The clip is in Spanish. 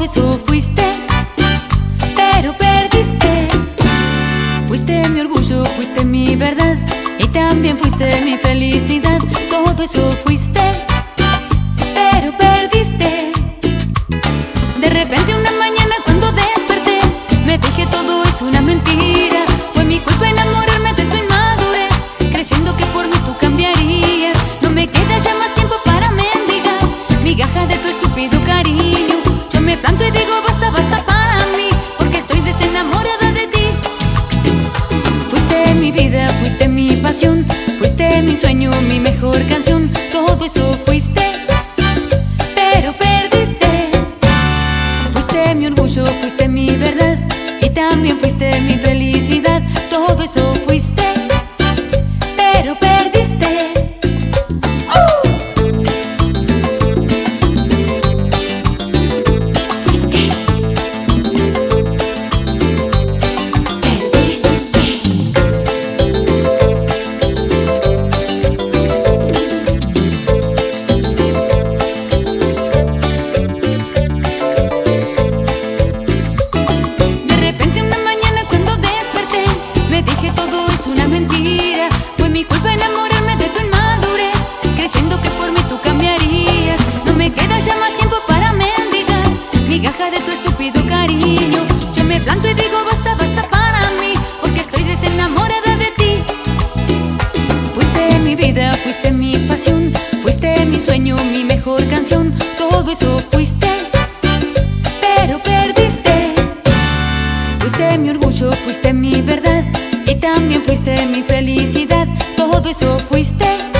eso fuiste, pero perdiste. Fuiste mi orgullo, fuiste mi verdad, y también fuiste mi felicidad. Todo eso fuiste, pero perdiste. De repente una mañana cuando desperté, me dije todo es una mentira. Fue mi culpa enamorarme de tu inmadurez, creyendo que por mí tú cambiarías. No me queda ya más tiempo para mendigar migajas de tu estúpido cariño. Yo me planto y digo basta, basta para mí, porque estoy desenamorada de ti. Fuiste mi vida, fuiste mi pasión, fuiste mi sueño, mi mejor canción. Todo eso fuiste, pero perdiste. Fuiste mi orgullo, fuiste mi verdad, y también fuiste mi felicidad. Todo eso fuiste, pero perdiste. Una mentira, fue mi culpa enamorarme de tu inmadurez, creyendo que por mí tú cambiarías. No me queda ya más tiempo para mendigar migajas de tu estúpido cariño. Yo me planto y digo basta, basta para mí, porque estoy desenamorada de ti. Fuiste mi vida, fuiste mi pasión, fuiste mi sueño, mi mejor canción. Todo eso fuiste, pero perdiste. Fuiste mi orgullo, fuiste mi verdad, y también fuiste mi felicidad. Todo eso fuiste,